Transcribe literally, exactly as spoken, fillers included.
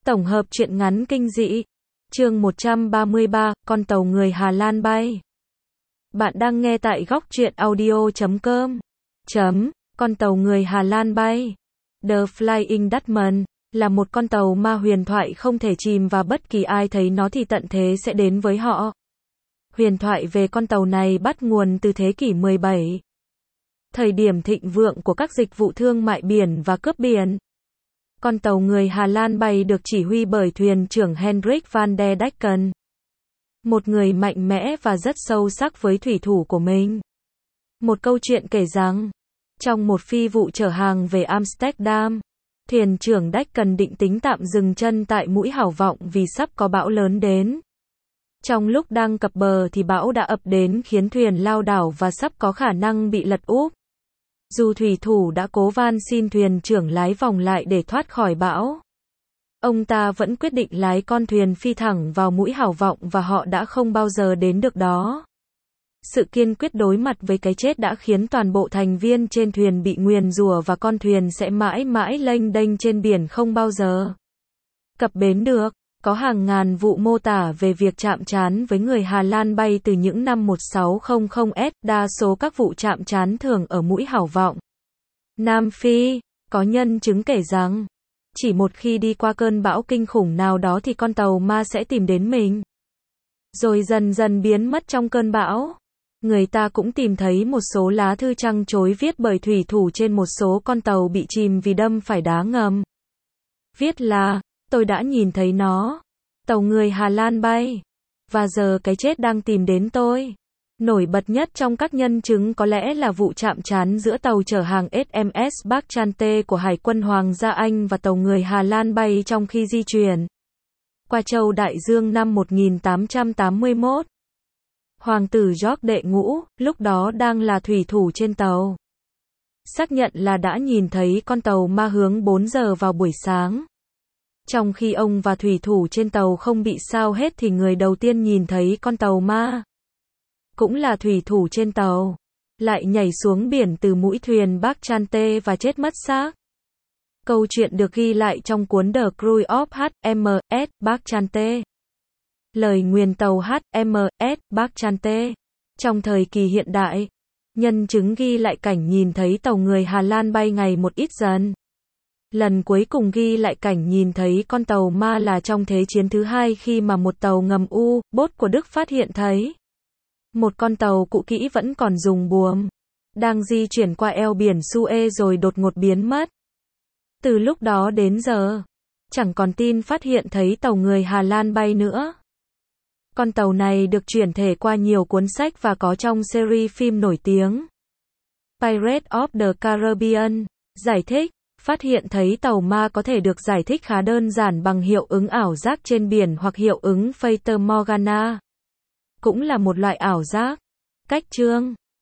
Tổng hợp truyện ngắn kinh dị. Chương một trăm ba mươi ba, con tàu người Hà Lan bay. Bạn đang nghe tại góc truyện audio chấm com. Chấm, con tàu người Hà Lan bay. The Flying Dutchman là một con tàu ma huyền thoại không thể chìm và bất kỳ ai thấy nó thì tận thế sẽ đến với họ. Huyền thoại về con tàu này bắt nguồn từ thế kỷ mười bảy. Thời điểm thịnh vượng của các dịch vụ thương mại biển và cướp biển. Con tàu người Hà Lan bay được chỉ huy bởi thuyền trưởng Hendrik van der Decken. Một người mạnh mẽ và rất sâu sắc với thủy thủ của mình. Một câu chuyện kể rằng, trong một phi vụ chở hàng về Amsterdam, thuyền trưởng Decken định tính tạm dừng chân tại mũi Hảo Vọng vì sắp có bão lớn đến. Trong lúc đang cập bờ thì bão đã ập đến khiến thuyền lao đảo và sắp có khả năng bị lật úp. Dù thủy thủ đã cố van xin thuyền trưởng lái vòng lại để thoát khỏi bão, ông ta vẫn quyết định lái con thuyền phi thẳng vào mũi Hảo Vọng và họ đã không bao giờ đến được đó. Sự kiên quyết đối mặt với cái chết đã khiến toàn bộ thành viên trên thuyền bị nguyền rủa và con thuyền sẽ mãi mãi lênh đênh trên biển không bao giờ cập bến được. Có hàng ngàn vụ mô tả về việc chạm trán với người Hà Lan bay từ những năm một sáu không không S, đa số các vụ chạm trán thường ở mũi Hảo Vọng, Nam Phi. Có nhân chứng kể rằng, chỉ một khi đi qua cơn bão kinh khủng nào đó thì con tàu ma sẽ tìm đến mình, rồi dần dần biến mất trong cơn bão. Người ta cũng tìm thấy một số lá thư trăng trối viết bởi thủy thủ trên một số con tàu bị chìm vì đâm phải đá ngầm. Viết là, tôi đã nhìn thấy nó, tàu người Hà Lan bay, và giờ cái chết đang tìm đến tôi. Nổi bật nhất trong các nhân chứng có lẽ là vụ chạm trán giữa tàu chở hàng ét em ét Barchante của Hải quân Hoàng gia Anh và tàu người Hà Lan bay trong khi di chuyển qua châu Đại Dương năm một nghìn tám trăm tám mươi mốt. Hoàng tử George đệ ngũ, lúc đó đang là thủy thủ trên tàu, xác nhận là đã nhìn thấy con tàu ma hướng bốn giờ vào buổi sáng. Trong khi ông và thủy thủ trên tàu không bị sao hết thì người đầu tiên nhìn thấy con tàu ma, cũng là thủy thủ trên tàu, lại nhảy xuống biển từ mũi thuyền Barchante và chết mất xác. Câu chuyện được ghi lại trong cuốn The Cruise of hát em ét Barchante. Lời nguyền tàu hát em ét Barchante. Trong thời kỳ hiện đại, nhân chứng ghi lại cảnh nhìn thấy tàu người Hà Lan bay ngày một ít dần. Lần cuối cùng ghi lại cảnh nhìn thấy con tàu ma là trong Thế chiến thứ hai khi mà một tàu ngầm U-boat của Đức phát hiện thấy một con tàu cũ kỹ vẫn còn dùng buồm, đang di chuyển qua eo biển Suez rồi đột ngột biến mất. Từ lúc đó đến giờ, chẳng còn tin phát hiện thấy tàu người Hà Lan bay nữa. Con tàu này được chuyển thể qua nhiều cuốn sách và có trong series phim nổi tiếng Pirates of the Caribbean. Giải thích, phát hiện thấy tàu ma có thể được giải thích khá đơn giản bằng hiệu ứng ảo giác trên biển hoặc hiệu ứng Fata Morgana. Cũng là một loại ảo giác. Cách chương